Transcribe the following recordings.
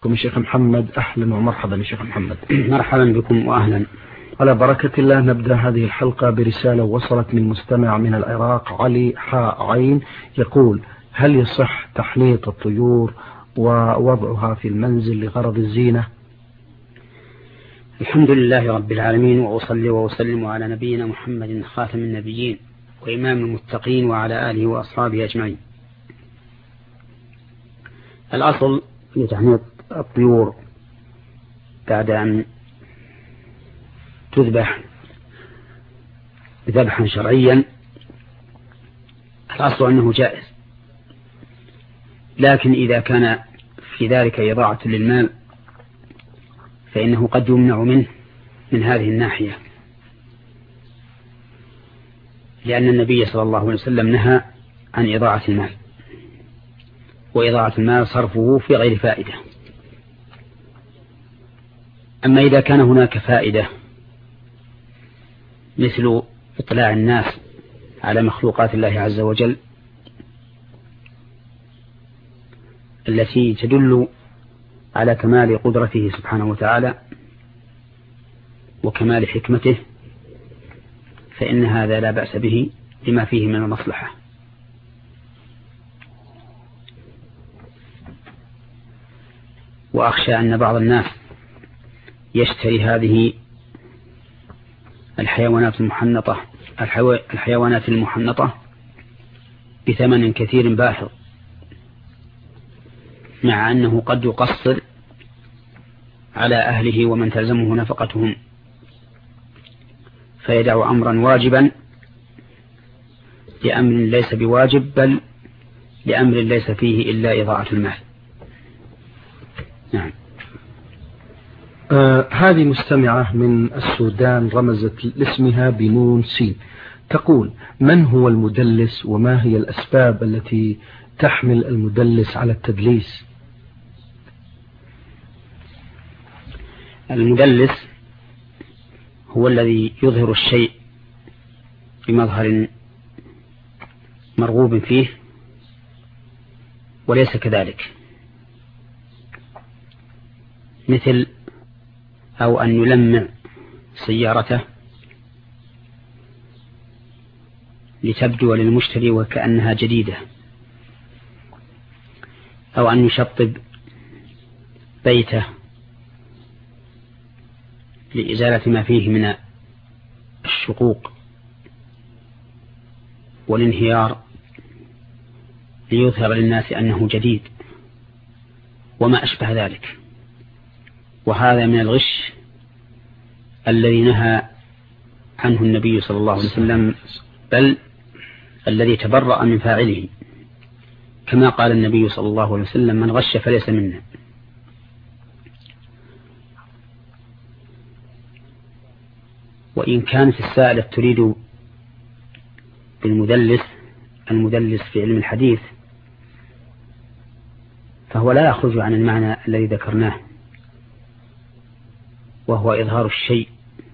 يا شيخ محمد، أهلا ومرحبا يا شيخ محمد. مرحبا بكم وأهلا. على بركة الله نبدأ هذه الحلقة برسالة وصلت من مستمع من العراق علي حاء عين، يقول: هل يصح تحنيط الطيور ووضعها في المنزل لغرض الزينة؟ الحمد لله رب العالمين، وأصلي وأسلم على نبينا محمد خاتم النبيين وإمام المتقين وعلى آله وأصحابه أجمعين. الأصل في تحنيط الطيور بعد أن تذبح ذبحا شرعيا الأصل أنه جائز، لكن إذا كان في ذلك إضاعة للمال فإنه قد يمنع منه من هذه الناحية، لأن النبي صلى الله عليه وسلم نهى عن إضاعة المال، وإضاعة المال صرفه في غير فائدة. أما إذا كان هناك فائدة مثل إطلاع الناس على مخلوقات الله عز وجل التي تدل على كمال قدرته سبحانه وتعالى وكمال حكمته، فإن هذا لا بأس به لما فيه من المصلحة. وأخشى أن بعض الناس يشتري هذه الحيوانات المحنطة بثمن كثير باهظ، مع أنه قد يقصر على أهله ومن تلزمه نفقتهم، فيدع أمرا واجبا لأمر ليس بواجب، بل لأمر ليس فيه إلا إضاعة المال. نعم. هذه مستمعة من السودان رمزت لاسمها بنون سين، تقول: من هو المدلس وما هي الأسباب التي تحمل المدلس على التدليس؟ المدلس هو الذي يظهر الشيء بمظهر مرغوب فيه وليس كذلك، مثل أو أن يلمع سيارته لتبدو للمشتري وكأنها جديدة، أو أن يشطب بيته لإزالة ما فيه من الشقوق والانهيار ليظهر للناس أنه جديد وما أشبه ذلك. وهذا من الغش الذي نهى عنه النبي صلى الله عليه وسلم، بل الذي تبرأ من فاعله، كما قال النبي صلى الله عليه وسلم: من غش فليس منا. وإن كانت السائلة تريد المدلس في علم الحديث، فهو لا يخرج عن المعنى الذي ذكرناه، وهو إظهار الشيء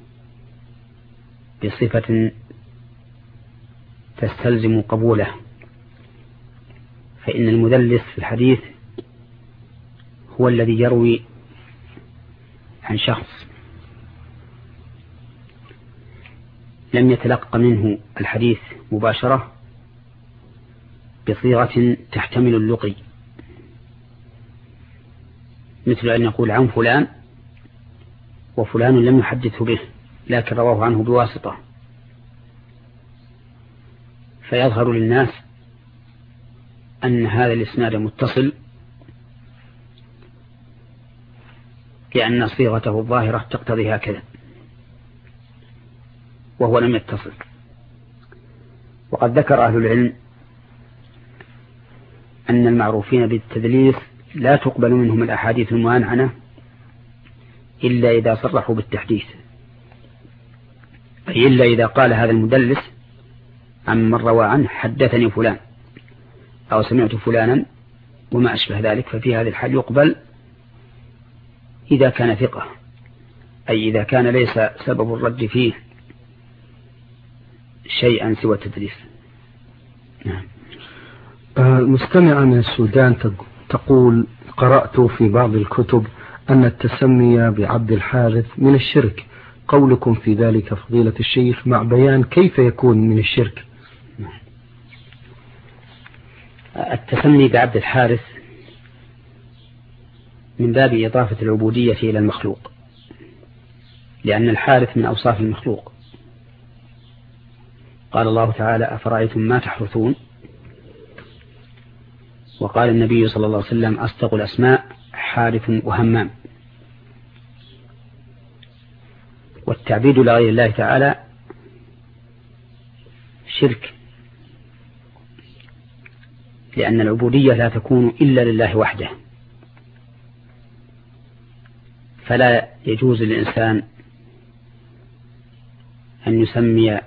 بصفة تستلزم قبوله. فإن المدلس في الحديث هو الذي يروي عن شخص لم يتلقى منه الحديث مباشرة بصيغة تحتمل اللقي، مثل أن يقول عن فلان وفلان لم يحدثه به لكن رواه عنه بواسطة، فيظهر للناس أن هذا الإسناد متصل لأن صيغته الظاهرة تقتضي هكذا وهو لم يتصل. وقد ذكر أهل العلم أن المعروفين بالتدليس لا تقبل منهم الأحاديث المعنعنة إلا إذا صرحوا بالتحديث، أي إلا إذا قال هذا المدلس عن من روى عنه: حدثني فلان أو سمعت فلانا وما أشبه ذلك، ففي هذه الحال يقبل إذا كان ثقة، أي إذا كان ليس سبب الرد فيه شيئا سوى التدليس. المستمعة من السودان تقول: قرأت في بعض الكتب أن التسمي بعبد الحارث من الشرك، قولكم في ذلك فضيلة الشيخ مع بيان كيف يكون من الشرك؟ التسمي بعبد الحارث من باب إضافة العبودية إلى المخلوق، لأن الحارث من أوصاف المخلوق. قال الله تعالى: أفرأيتم ما تحرثون. وقال النبي صلى الله عليه وسلم: أصدق الأسماء حارث وهمام. والتعبيد لغير الله تعالى شرك، لأن العبودية لا تكون إلا لله وحده، فلا يجوز للإنسان أن يسمي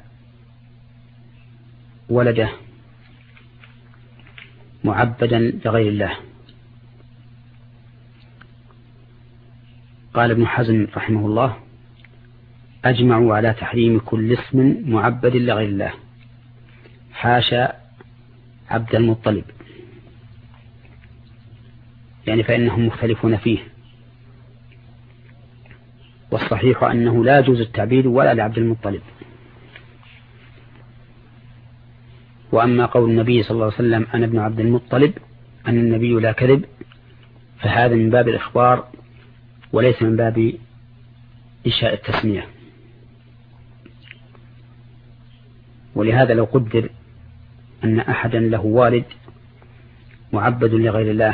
ولده معبدا لغير الله. قال ابن حزم رحمه الله: أجمعوا على تحريم كل اسم معبد لغير الله، حاشا عبد المطلب، يعني فإنهم مختلفون فيه. والصحيح أنه لا يجوز التعبيد ولا لعبد المطلب. وأما قول النبي صلى الله عليه وسلم: أنا ابن عبد المطلب، أن النبي لا كذب، فهذا من باب الإخبار وليس من باب إنشاء التسمية. ولهذا لو قدر أن أحدا له والد معبد لغير الله،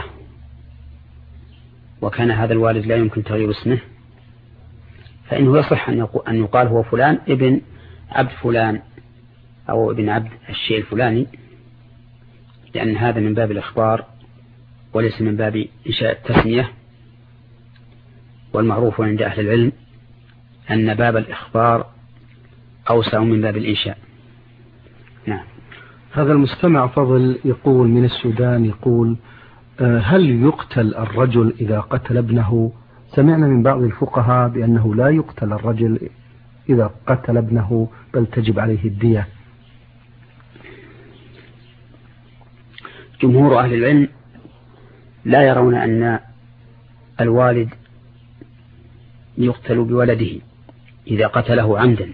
وكان هذا الوالد لا يمكن تغيير اسمه، فإنه يصح أن يقال هو فلان ابن عبد فلان أو ابن عبد الشيء الفلاني، لأن هذا من باب الإخبار وليس من باب إنشاء التسمية. والمعروف عند أهل العلم أن باب الإخبار أوسع من باب الإنشاء. نعم. هذا المستمع فضل يقول من السودان، يقول: هل يقتل الرجل إذا قتل ابنه؟ سمعنا من بعض الفقهاء بأنه لا يقتل الرجل إذا قتل ابنه، بل تجب عليه الدية. جمهور أهل العلم لا يرون أن الوالد يقتل بولده إذا قتله عمدا،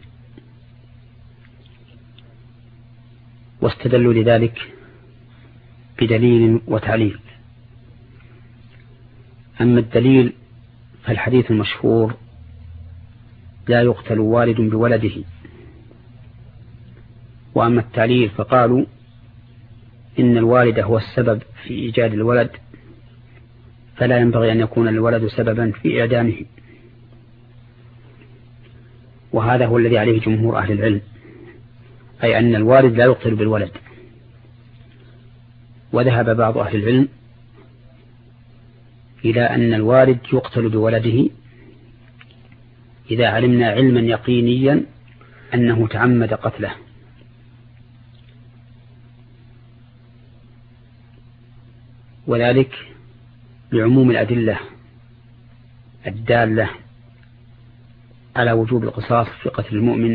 واستدلوا لذلك بدليل وتعليل. أما الدليل فالحديث المشهور: لا يقتل والد بولده. وأما التعليل فقالوا إن الوالد هو السبب في إيجاد الولد، فلا ينبغي أن يكون الولد سببا في إعدامه. وهذا هو الذي عليه جمهور أهل العلم، أي أن الوالد لا يقتل بالولد. وذهب بعض أهل العلم إلى أن الوالد يقتل بولده إذا علمنا علما يقينيا أنه تعمد قتله. وذلك لعموم الأدلة الدالة على وجوب القصاص في قتل المؤمن،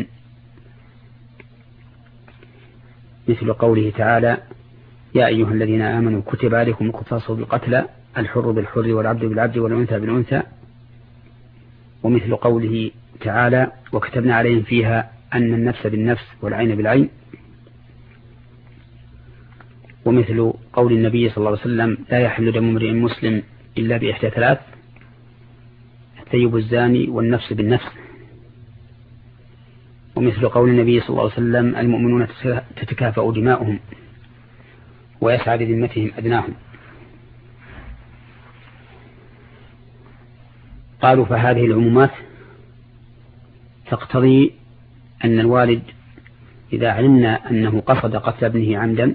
مثل قوله تعالى: يا أيها الذين آمنوا كتب عليكم القصاص بالقتلى، الحر بالحر والعبد بالعبد والأنثى بالأنثى. ومثل قوله تعالى: وكتبنا عليهم فيها أن النفس بالنفس والعين بالعين. ومثل قول النبي صلى الله عليه وسلم: لا يحل دم امرئ مسلم إلا بإحدى ثلاث: الثيب الزاني والنفس بالنفس. ومثل قول النبي صلى الله عليه وسلم: المؤمنون تتكافأ دماؤهم ويسعى بذمتهم أدناهم. قالوا فهذه العمومات تقتضي أن الوالد إذا علمنا أنه قصد قتل ابنه عمدا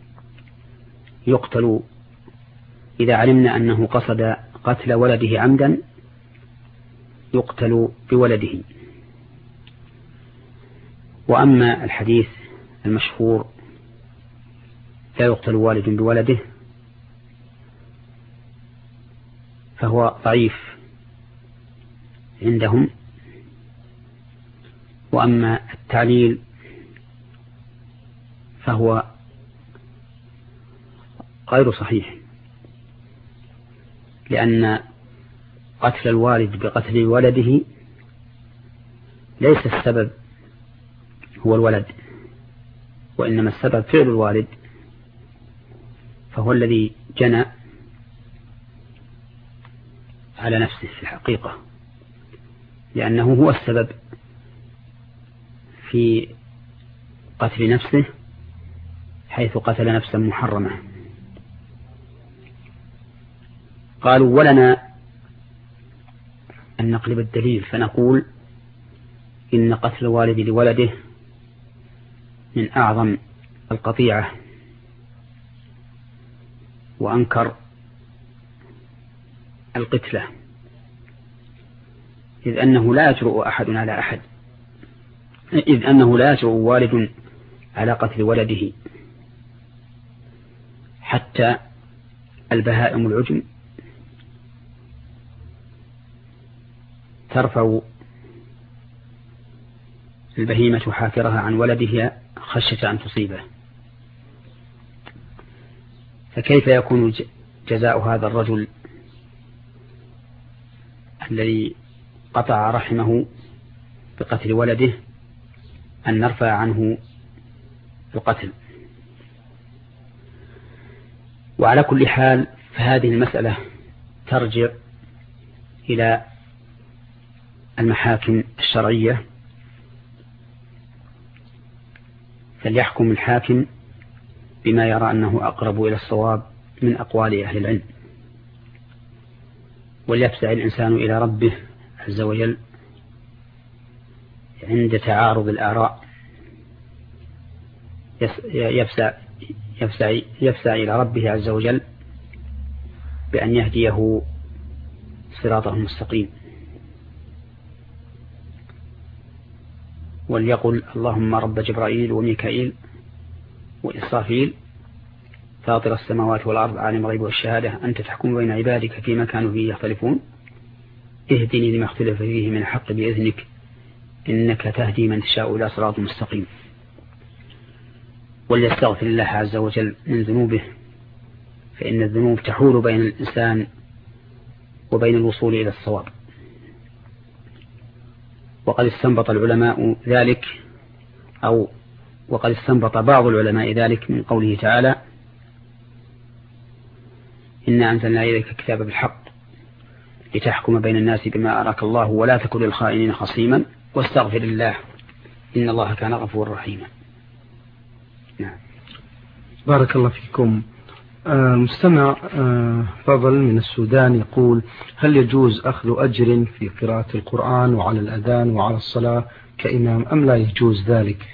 يقتل، إذا علمنا أنه قصد قتل ولده عمدا يقتل بولده. وأما الحديث المشهور: لا يقتل والد بولده، فهو ضعيف عندهم. وأما التعليل فهو غير صحيح، لأن قتل الوالد بقتل ولده ليس السبب هو الولد، وإنما السبب فعل الوالد، فهو الذي جنى على نفسه في الحقيقة، لأنه هو السبب في قتل نفسه حيث قتل نفسا محرمة. قالوا ولنا أن نقلب الدليل فنقول إن قتل الوالد لولده من أعظم القطيعة، وأنكر القتلة، إذ أنه لا يجرؤ أحد على أحد، إذ أنه لا يجرؤ والد على قتل ولده، حتى البهائم العجم ترفع البهيمة حافرها عن ولدها خشية أن تصيبه، فكيف يكون جزاء هذا الرجل الذي قطع رحمه بقتل ولده أن نرفع عنه القتل؟ وعلى كل حال فهذه المسألة ترجع إلى المحاكم الشرعية، فليحكم الحاكم بما يرى أنه أقرب إلى الصواب من أقوال أهل العلم، وليفزع الإنسان إلى ربه عز وجل عند تعارض الآراء، يفزع إلى ربه عز وجل بأن يهديه صراطه المستقيم، وليقل اللهم رب جبرائيل وميكائيل وإسرافيل فاطر السماوات والأرض عالم الغيب والشهادة أنت تحكم بين عبادك فيما كانوا فيه يختلفون اهدني لما اختلف فيه من الحق بإذنك إنك تهدي من تشاء إلى صراط مستقيم. وليستغفر الله عز وجل من ذنوبه، فإن الذنوب تحول بين الإنسان وبين الوصول إلى الصواب. وقد استنبط العلماء ذلك، وقد استنبط بعض العلماء ذلك من قوله تعالى إنا أنزلنا إليك الكتاب بالحق لتحكم بين الناس بما أراك الله ولا تكن للخائنين خصيما واستغفر الله إن الله كان غفورا رحيما. نعم. بارك الله فيكم. مستمع فضل من السودان يقول هل يجوز أخذ أجر في قراءة القرآن وعلى الأذان وعلى الصلاة كإمام أم لا يجوز ذلك؟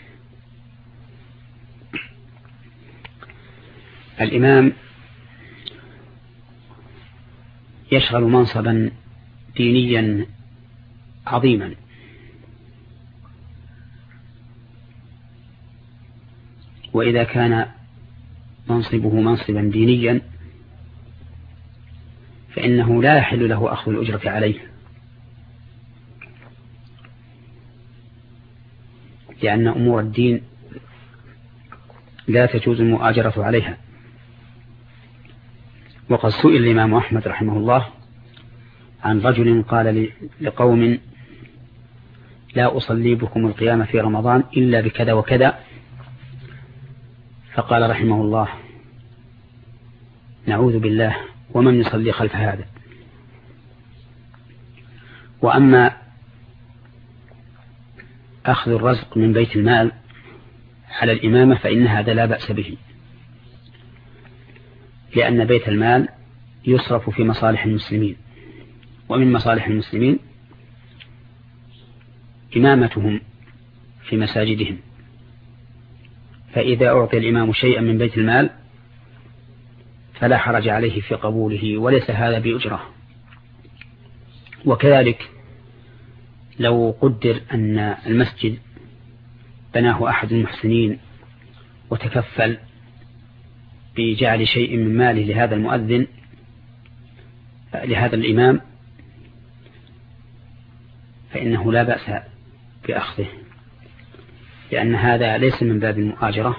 الإمام يشغل منصبا دينيا عظيما، وإذا كان منصبه منصبا دينيا فإنه لا يحل له أخذ الأجرة عليه، لأن أمور الدين لا تجوز المؤاجرة عليها. وقد سئل الإمام أحمد رحمه الله عن رجل قال لقوم لا أصلي بكم القيام في رمضان إلا بكذا وكذا، فقال رحمه الله نعوذ بالله ومن يصلي خلف هذا. وأما أخذ الرزق من بيت المال على الإمامة فإن هذا لا بأس به، لأن بيت المال يصرف في مصالح المسلمين، ومن مصالح المسلمين إمامتهم في مساجدهم، فإذا أعطي الإمام شيئا من بيت المال فلا حرج عليه في قبوله، وليس هذا بأجرة. وكذلك لو قدر أن المسجد بناه أحد المحسنين وتكفل بجعل شيء من ماله لهذا المؤذن لهذا الإمام فإنه لا بأس بأخذه، لأن هذا ليس من باب المؤاجرة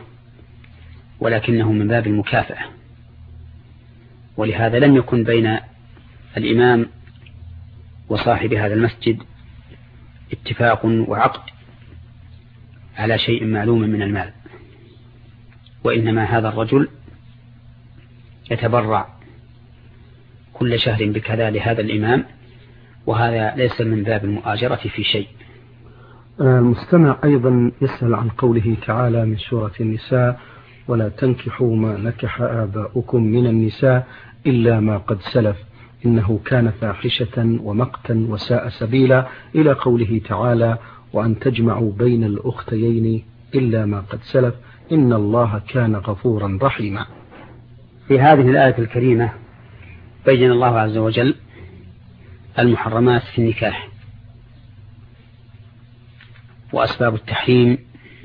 ولكنه من باب المكافأة. ولهذا لم يكن بين الإمام وصاحب هذا المسجد اتفاق وعقد على شيء معلوم من المال، وإنما هذا الرجل يتبرع كل شهر بكذا لهذا الإمام، وهذا ليس من باب المؤاجرة في شيء. المستمع أيضا يسأل عن قوله تعالى من سورة النساء: ولا تنكحوا ما نكح آباؤكم من النساء إلا ما قد سلف إنه كان فاحشة ومقتا وساء سبيلا، إلى قوله تعالى: وأن تجمعوا بين الأختيين إلا ما قد سلف إن الله كان غفورا رحيما. في هذه الآية الكريمة بين الله عز وجل المحرمات في النكاح، وأسباب التحريم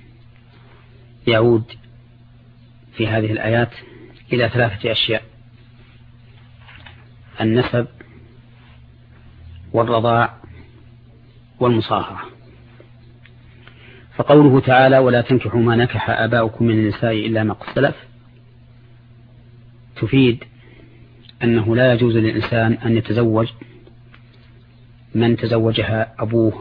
يعود في هذه الآيات إلى 3 أشياء: النسب والرضاع والمصاهرة. فقوله تعالى: ولا تنكحوا ما نكح آباؤكم من النساء إلا ما قد سلف، تفيد أنه لا يجوز للإنسان أن يتزوج من تزوجها أبوه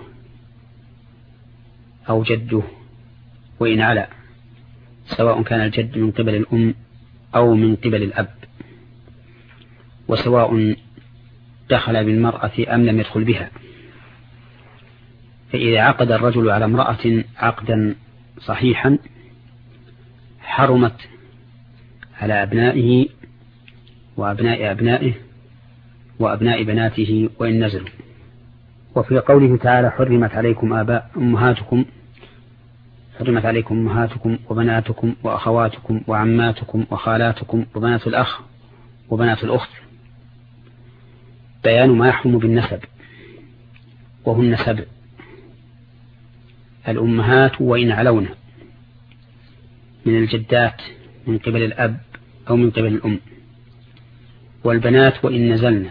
أو جده وإن علا، سواء كان الجد من قبل الأم أو من قبل الأب، وسواء دخل بالمرأة أم لم يدخل بها. فإذا عقد الرجل على امرأة عقدا صحيحا حرمت على أبنائه وأبناء أبنائه وأبناء بناته وإن نزلوا. وفي قوله تعالى: حرمت عليكم أمهاتكم وبناتكم وأخواتكم وعماتكم وخالاتكم وبنات الأخ وبنات الأخت، بيان ما يحرم بالنسب، وهن 7: الأمهات وإن علون، من الجدات من قبل الأب أو من قبل الأم، والبنات وإن نزلن،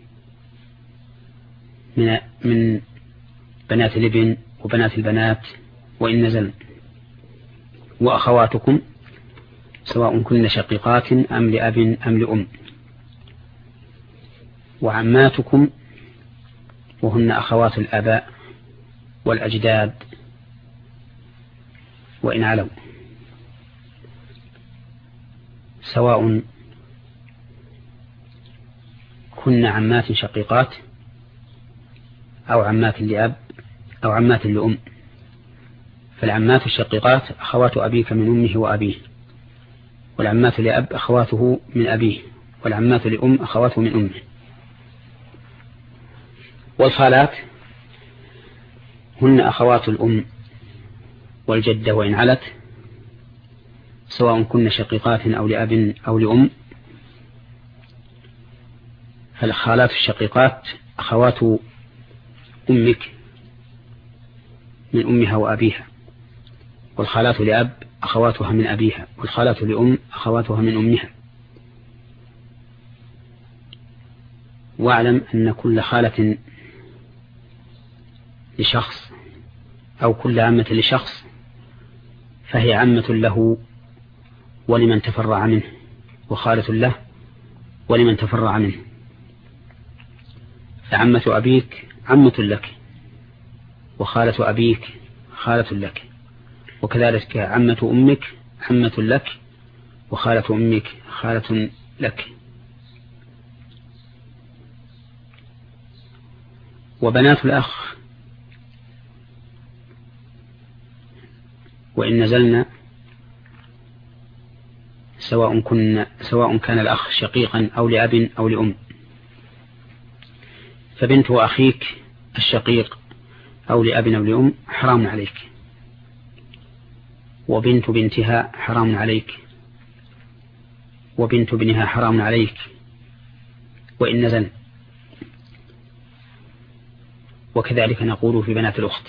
من بنات الابن وبنات البنات وإن نزلن، وأخواتكم سواء كن شقيقات أم لأب أم لأم، وعماتكم وهن أخوات الآباء والأجداد وإن علوا، سواء كن عمات شقيقات أو عمات لأب أو عمات لأم. فالعمات الشقيقات أخوات أبيك من أمه وأبيه، والعمات لأب أخواته من أبيه، والعمات لأم أخواته من أمه. والخالات هن أخوات الأم والجدة وإن علت، سواء كن شقيقات أو لأب أو لأم. فالخالات الشقيقات أخوات أمك من أمها وأبيها، والخالات لأب أخواتها من أبيها، والخالات لأم أخواتها من أمها. واعلم أن كل خالة لشخص أو كل عمة لشخص فهي عمة له ولمن تفرع منه، وخالة له ولمن تفرع منه. فعمة أبيك عمة لك، وخالة أبيك خالة لك، وكذلك عمة أمك عمة لك، وخالة أمك خالة لك. وبنات الأخ وإن نزلنا، سواء كان الأخ شقيقا أو لأب أو لأم. فبنت أخيك الشقيق أو لأب أو لأم حرام عليك، وبنت بنتها حرام عليك، وبنت ابنها حرام عليك وإن نزل. وكذلك نقول في بنات الأخت،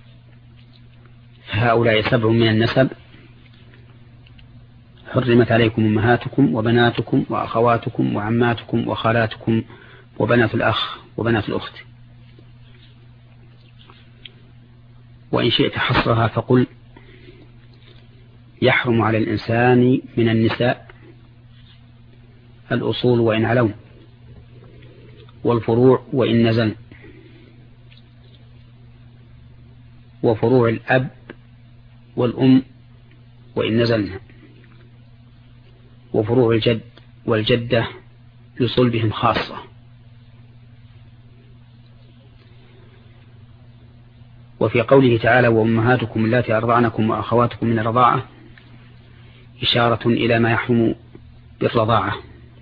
فهؤلاء 7 من النسب: حرمت عليكم أمهاتكم وبناتكم وأخواتكم وعماتكم وخالاتكم وبنات الأخ وبنات الأخت. وإن شئت حصرها فقل: يحرم على الإنسان من النساء الأصول وإن علون، والفروع وإن نزل، وفروع الأب والأم وإن نزلنا، وفروع الجد والجدة لصلبهم خاصة. وفي قوله تعالى وأمهاتكم اللاتي أرضعنكم وأخواتكم من الرضاعة إشارة إلى ما يحرم بالرضاعة.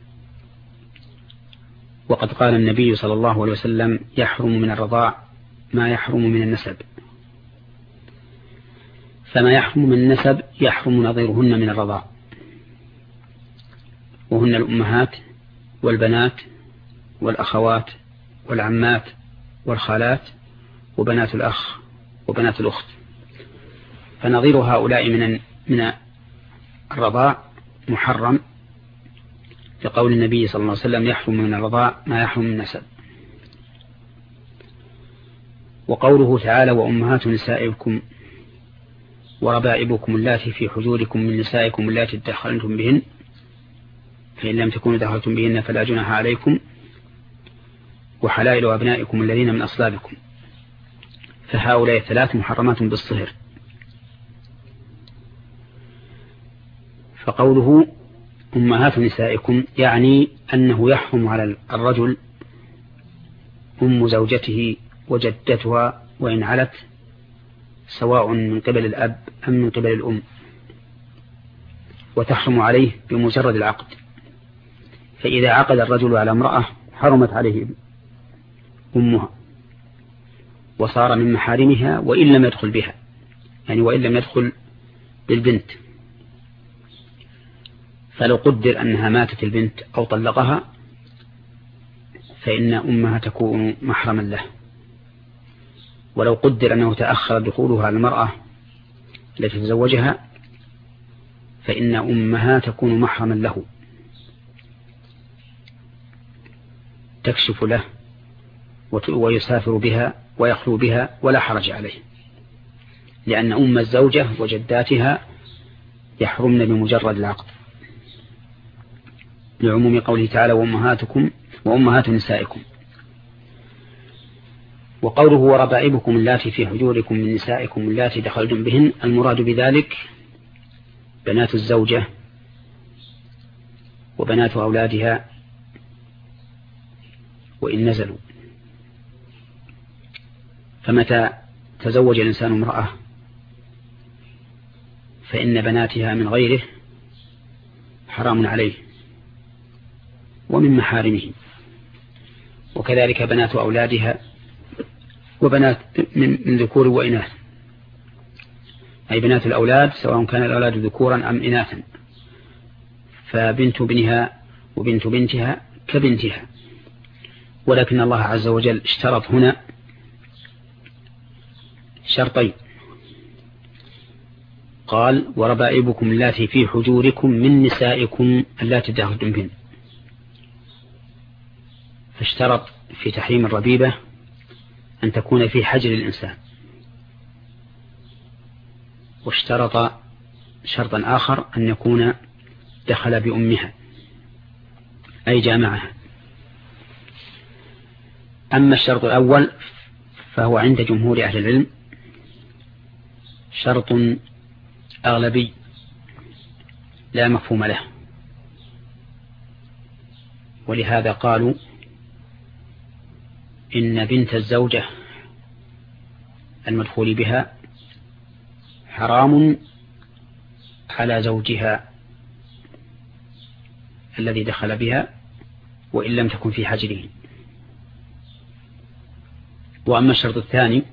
وقد قال النبي صلى الله عليه وسلم يحرم من الرضاع ما يحرم من النسب، فما يحرم من النسب يحرم نظيرهن من الرضاع، وهن الأمهات والبنات والأخوات والعمات والخالات وبنات الأخ وبنات الأخت، فنظير هؤلاء من الرضاع محرم، لقول النبي صلى الله عليه وسلم يحرم من الرضاع ما يحرم من النسب. وقوله تعالى وأمهات نسائكم وربائبكم اللاتي في حجوركم من نسائكم اللاتي دخلتم بهن فإن لم تكونوا دخلتم بهن فلا جناح عليكم وحلائل أبنائكم الذين من أصلابكم، فهؤلاء ثلاث محرمات بالصهر. فقوله أمهات نسائكم يعني أنه يحرم على الرجل أم زوجته وجدتها وإن علت، سواء من قبل الأب أم من قبل الأم، وتحرم عليه بمجرد العقد. فإذا عقد الرجل على امرأة حرمت عليه أمها وصار من محارمها وإن لم يدخل بها، يعني وإن لم يدخل بالبنت. فلو قدر أنها ماتت البنت أو طلقها فإن أمها تكون محرما له، ولو قدر أنه تأخر دخولها على المرأة التي تزوجها فإن أمها تكون محرما له، تكشف له ويسافر بها ويخلو بها ولا حرج عليه، لأن أم الزوجة وجداتها يحرمن بمجرد العقد، لعموم قوله تعالى وأمهاتكم وأمهات نسائكم. وقوله وربائبكم اللاتي في حجوركم من نسائكم اللاتي دخلتم بهن، المراد بذلك بنات الزوجة وبنات أولادها وإن نزلوا. فمتى تزوج الإنسان امرأة فإن بناتها من غيره حرام عليه ومن محارمه، وكذلك بنات أولادها وبنات من ذكور وإناث، أي بنات الأولاد سواء كان الأولاد ذكورا أم إناثا، فبنت ابنها وبنت بنتها كبنتها. ولكن الله عز وجل اشترط هنا شرطين، قال وربائبكم اللاتي في حجوركم من نسائكم اللاتي دخلتم بهن، فاشترط في تحريم الربيبة أن تكون في حجر الإنسان، واشترط شرطا آخر أن يكون دخل بأمها أي جامعها. أما الشرط الأول فهو عند جمهور أهل العلم شرط أغلبي لا مفهوم له، ولهذا قالوا إن بنت الزوجة المدخول بها حرام على زوجها الذي دخل بها وإن لم تكن في حجره. وأما الشرط الثاني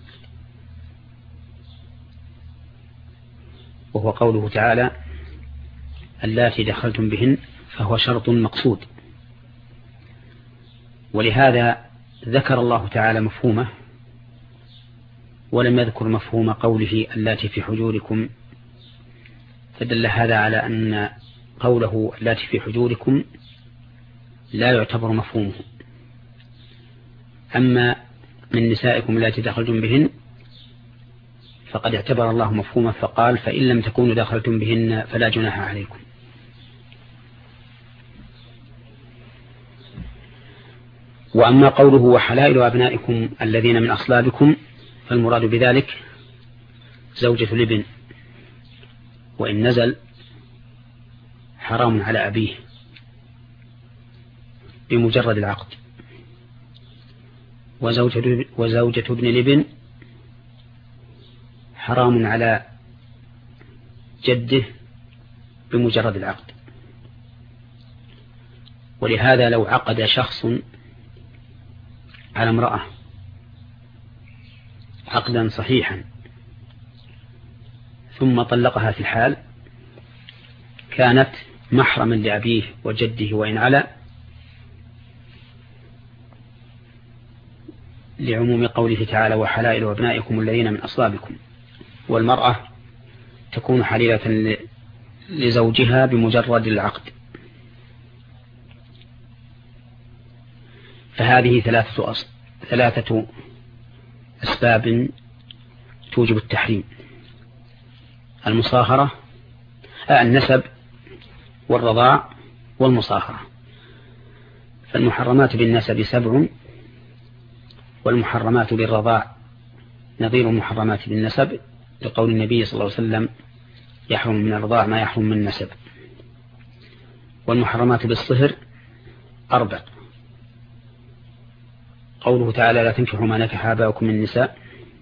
وهو قوله تعالى اللاتي دخلتم بهن، فهو شرط مقصود، ولهذا ذكر الله تعالى مفهومه ولم يذكر مفهوم قوله اللاتي في حجوركم، فدل هذا على أن قوله اللاتي في حجوركم لا يعتبر مفهومه. أما من نسائكم اللاتي دخلتم بهن فقد اعتبر الله مفهومه فقال فإن لم تكونوا دخلتم بهن فلا جناح عليكم. وأما قوله وحلائل أبنائكم الذين من أصلابكم فالمراد بذلك زوجة الابن، وإن نزل حرام على أبيه بمجرد العقد، وزوجة ابن الابن حرام على جده بمجرد العقد. ولهذا لو عقد شخص على امرأة عقدا صحيحا ثم طلقها في الحال كانت محرما لأبيه وجده وإن علا، لعموم قوله تعالى وحلائل أبنائكم الذين من أصلابكم، والمرأة تكون حليلة لزوجها بمجرد العقد. فهذه ثلاثة أسباب توجب التحريم: المصاهرة، النسب والرضاع والمصاهرة. فالمحرمات بالنسب 7، والمحرمات بالرضاع نظير المحرمات بالنسب، لقول النبي صلى الله عليه وسلم يحرم من الرضاع ما يحرم من النسب. والمحرمات بالصهر 4، قوله تعالى لا تنكحوا ما نكح آباؤكم من النساء،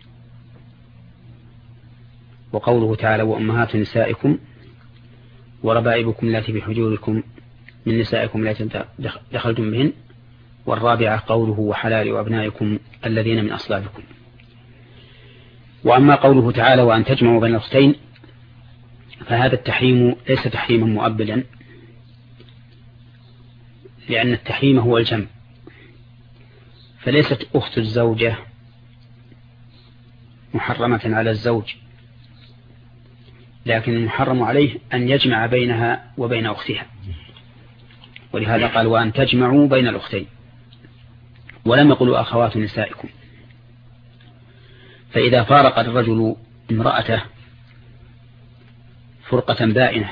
وقوله تعالى وأمهات نسائكم وربائبكم التي بحجوركم من نسائكم التي دخلتم بهن، والرابعة قوله وحلال أبنائكم الذين من أصلابكم. وأما قوله تعالى وأن تجمعوا بين الأختين فهذا التحريم ليس تحريما مؤبدا، لأن التحريم هو الجمع، فليست أخت الزوجة محرمة على الزوج، لكن المحرم عليه أن يجمع بينها وبين أختها، ولهذا قال وأن تجمعوا بين الأختين، ولم يقلوا أخوات نسائكم. فإذا فارق الرجل امرأته فرقة بائنة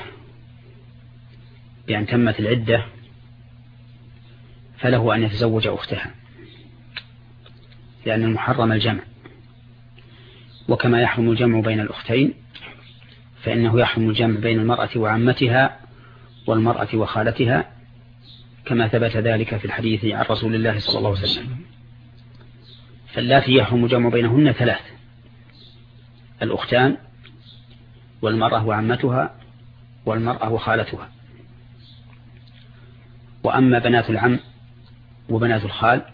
بأن تمت العدة فله أن يتزوج أختها، لأن المحرم الجمع، وكما يحرم الجمع بين الأختين فإنه يحرم الجمع بين المرأة وعمتها والمرأة وخالتها، كما ثبت ذلك في الحديث عن رسول الله صلى الله عليه وسلم. فاللاتي يحرم الجمع بينهن 3: الأختان والمرأة وعمتها والمرأة وخالتها. وأما بنات العم وبنات الخال،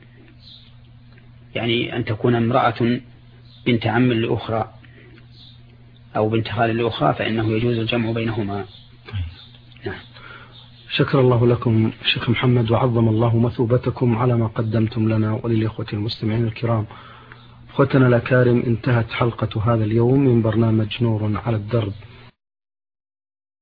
يعني أن تكون امرأة بنت عم لأخرى أو بنت خال لأخرى فإنه يجوز الجمع بينهما. نعم. شكر الله لكم شيخ محمد، وعظم الله مثوبتكم على ما قدمتم لنا وللإخوة المستمعين الكرام. أخوتنا الأكارم، انتهت حلقة هذا اليوم من برنامج نور على الدرب.